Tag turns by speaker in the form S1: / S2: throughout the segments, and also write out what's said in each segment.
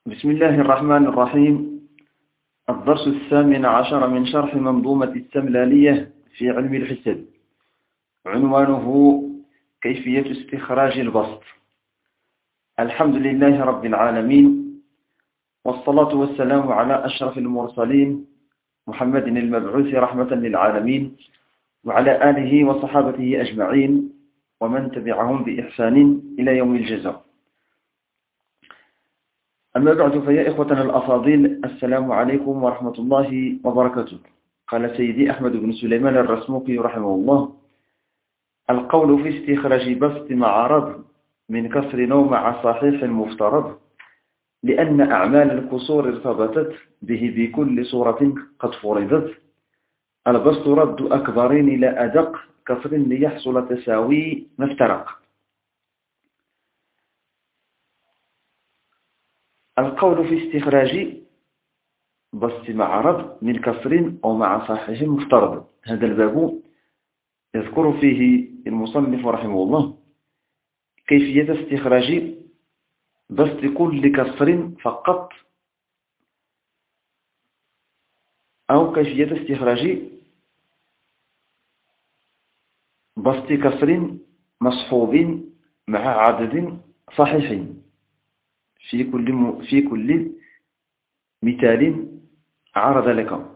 S1: بسم الله الرحمن الرحيم. الدرس 18 من شرح منظومة السملالية في علم الحساب. عنوانه كيفية استخراج البسط. الحمد لله رب العالمين، والصلاة والسلام على أشرف المرسلين محمد المبعوث رحمة للعالمين، وعلى آله وصحابته أجمعين ومن تبعهم بإحسان إلى يوم الجزاء. أما بعد، فيا إخوتنا الأفاضل، السلام عليكم ورحمة الله وبركاته. قال سيدي أحمد بن سليمان الرسموقي رحمه الله: القول في استخراج بسط معارض من كسر أو مع صحيح مفترض، لأن أعمال الكسور ارتبطت به بكل صورة قد فرضت. البسط رد أكبرين إلى أدق كسر ليحصل تساوي ما افترق. القول في استخراج بسط معرض من كسر أو مع صحيح مفترض، هذا الباب يذكر فيه المصنف رحمه الله كيفية استخراج بسط كل كسر فقط، أو كيفية استخراج بسط كسر مصحوب مع عدد صحيح في كل مثال عرض لك.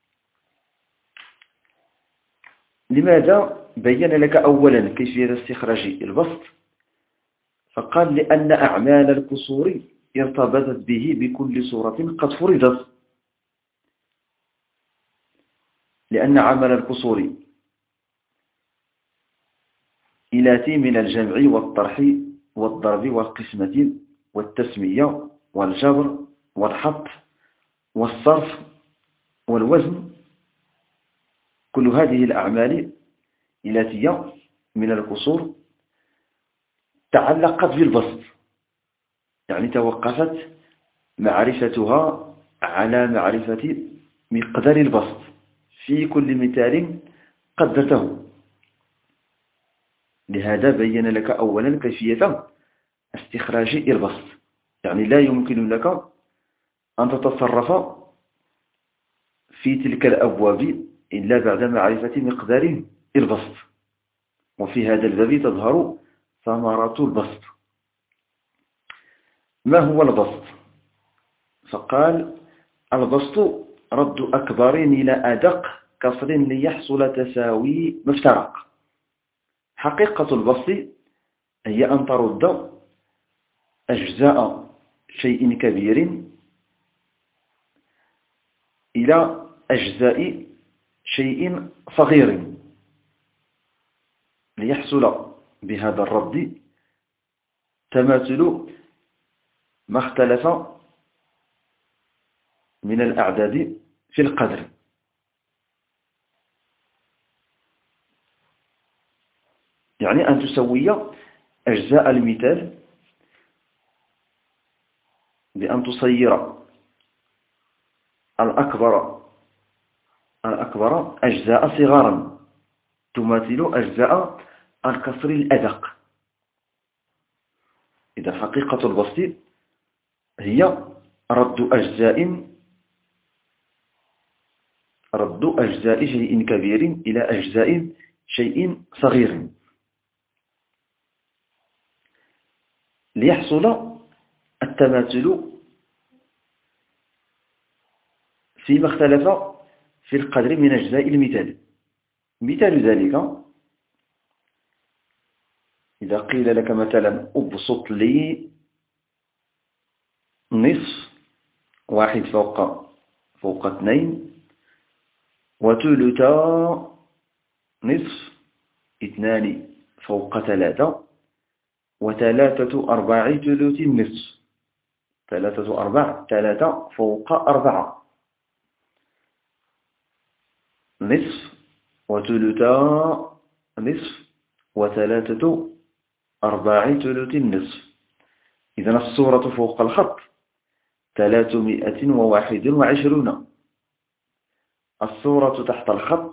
S1: لماذا بين لك أولا كيفية استخراج البسط؟ فقال: لأن أعمال الكسور ارتبطت به بكل صورة قد فرضت. لأن عمل الكسور إلاتي من الجمع والطرح والضرب والقسمة والتسمية والجبر والحط والصرف والوزن، كل هذه الأعمال التي من الكسور تعلقت بالبسط، يعني توقفت معرفتها على معرفة مقدار البسط في كل مثال قدرته. لهذا بين لك أولا كيفية استخراج البسط، يعني لا يمكن لك أن تتصرف في تلك الأبواب إلا بعد معرفة مقدار البسط. وفي هذا الباب تظهر ثمرة البسط. ما هو البسط؟ فقال: البسط رد أكبرين إلى أدق كسر ليحصل تساوي ما افترق. حقيقة البسط هي أن ترد أجزاء شيء كبير إلى أجزاء شيء صغير، ليحصل بهذا الرد تماثل ما اختلف من الأعداد في القدر. يعني أن تسوي أجزاء المثال بأن تصير الأكبر أجزاء صغارا تماثل أجزاء الكسر الأدق. إذا حقيقة البسط هي رد أجزاء شيء كبير إلى أجزاء شيء صغير، ليحصل التماثل فيما اختلف في القدر من أجزاء المثال. مثال ذلك: إذا قيل لك مثلا أبسط لي نصف واحد فوق اثنين، وثلثا نصف اثنان فوق ثلاثة، وثلاثة أرباع ثلث النصف، ثلاثة أرباع ثلاثة فوق أربعة، نصف وثلثا نصف وثلاثة أرباع ثلث النصف. إذن الصورة فوق الخط 321، الصورة تحت الخط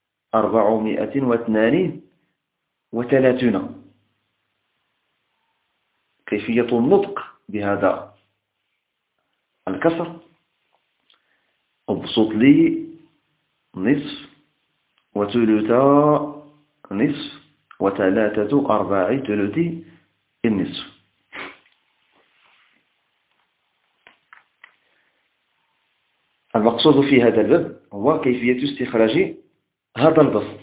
S1: 432. كيفية النطق بهذا الكسر ابسط لي نصف وثلثا نصف وثلاثة أرباع ثلث النصف. المقصود في هذا الباب هو كيفية استخراج هذا البسط،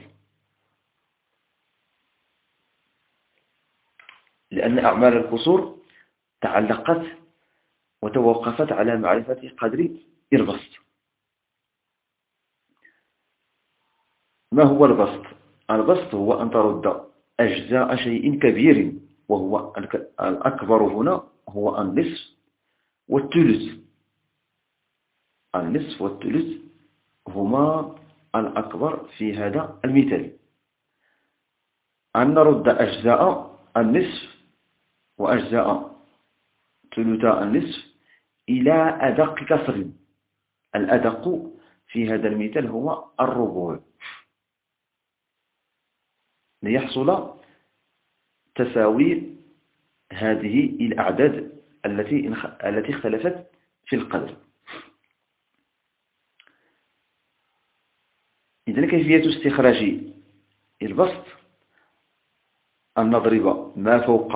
S1: لأن أعمال القصور تعلقت وتوقفت على معرفة قدر البسط. ما هو البسط؟ البسط هو أن ترد أجزاء شيء كبير، وهو الأكبر هنا هو النصف والثلث. النصف والثلث هما الأكبر في هذا المثال. أن نرد أجزاء النصف وأجزاء ثلثاء النصف إلى أدق كسر. الأدق في هذا المثال هو الربوع، ليحصل تساوي هذه الأعداد التي اختلفت في القدر. إذن كيفية استخراج البسط أن نضرب ما فوق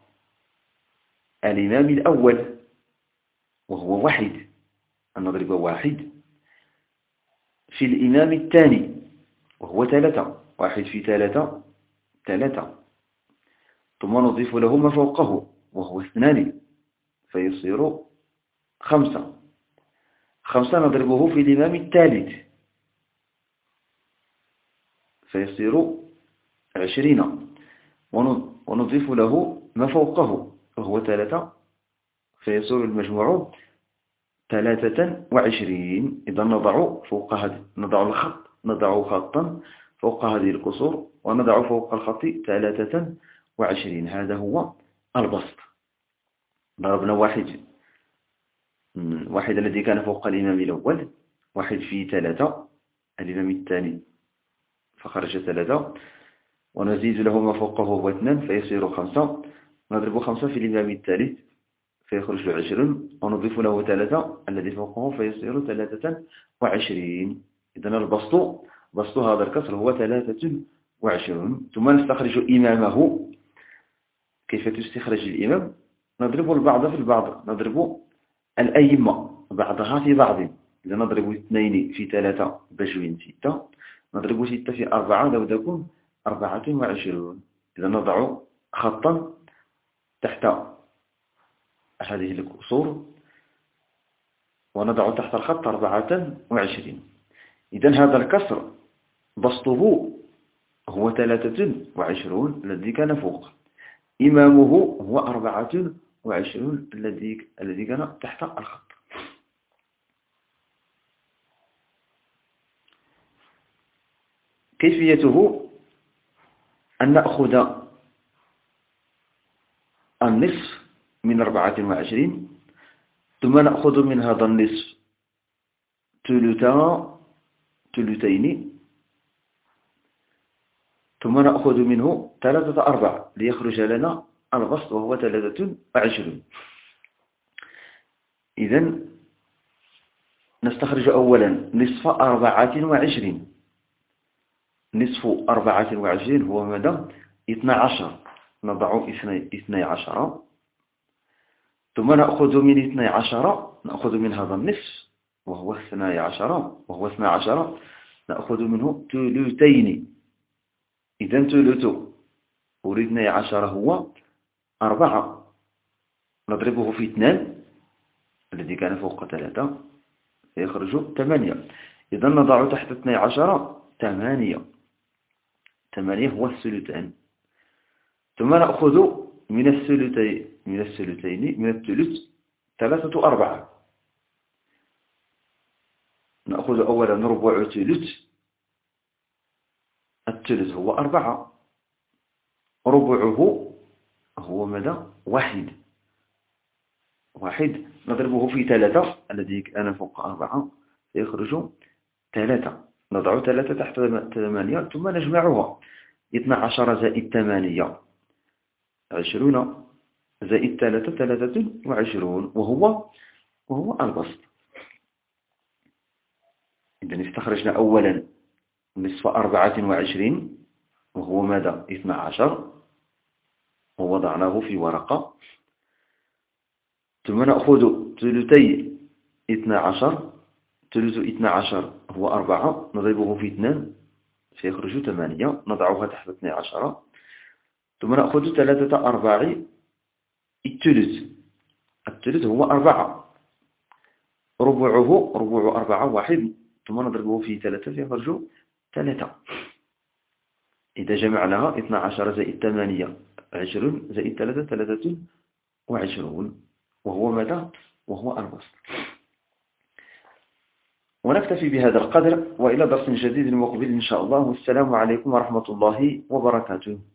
S1: الإمام الأول وهو واحد، أن نضرب واحد في الإمام الثاني وهو ثلاثة، واحد في ثلاثة ثلاثة، ثم نضيف له ما فوقه وهو اثنان فيصير خمسة. خمسة نضربه في الإمام الثالث فيصير 20، ونضيف له ما فوقه وهو ثلاثة فيصير المجموع 23. إذا نضع خطا فوق هذه الكسور ونضع فوق الخط 23. هذا هو البسط. ضربنا واحد الذي كان فوق الإمام الأول، واحد في ثلاثة الإمام الثاني فخرج ثلاثة، ونزيد له ما فوقه هو 2 فيصير 5. نضرب 5 في الإمام الثالث فيخرج 20، ونضيف له 3 الذي فوقه فيصير 23. إذن بسط هذا الكسر هو 23. ثم نستخرج إمامه. كيف تستخرج الإمام؟ نضرب البعض في البعض، نضرب الأئمة بعضها في بعض. إذا نضرب 2 في 3 بجوين 6، نضرب 6 في 4 لو تكون 24. إذا نضع خطا تحت هذه الكسور ونضع تحت الخط 24. إذن هذا الكسر بسطه هو 23 الذي كان فوق، إمامه هو 24 الذي كان تحت الخط. كيفيته أن نأخذ النصف من 24، ثم نأخذ من هذا النصف ثلثين، ثم نأخذ منه 3/4 ليخرج لنا البسط وهو 23. إذن نستخرج أولا نصف 24. نصف 24 هو ماذا؟ 12. نضع 12، ثم نأخذ من 12 نأخذ من هذا النصف وهو 12 نأخذ منه ثلثين. إذن ثلث ورد 12 هو 4، نضربه في 2 الذي كان فوق 3 فيخرج 8. إذن نضع تحت 12 8 هو الثلثان. ثم نأخذ من الثلث 3/4. نأخذ أولا ربع ثلث، الثلث هو 4، ربعه هو ماذا؟ 1 نضربه في 3 الذي كان فوق 4 فيخرج 3. نضع 3 تحت 8 ثم نجمعها. 12 زائد 8 20 زائد 3 23، وهو وهو البسط. إذن استخرجنا أولا نصف 24 وهو ماذا؟ 12 ووضعناه في ورقة. ثم نأخذ ثلثي 12. ثلث 12 هو 4 نضربه في 2 فيخرج 8 نضعها تحت 12. ثم نأخذ 3/4 الثلث. الثلث هو 4 ربع 4 1 ثم نضربه في 3 فيخرج 3. إذا جمعناها 12 زائد 8 20 زائد 3 23 وهو ماذا؟ وهو البسط. ونكتفي بهذا القدر وإلى درس جديد مقبل إن شاء الله. والسلام عليكم ورحمة الله وبركاته.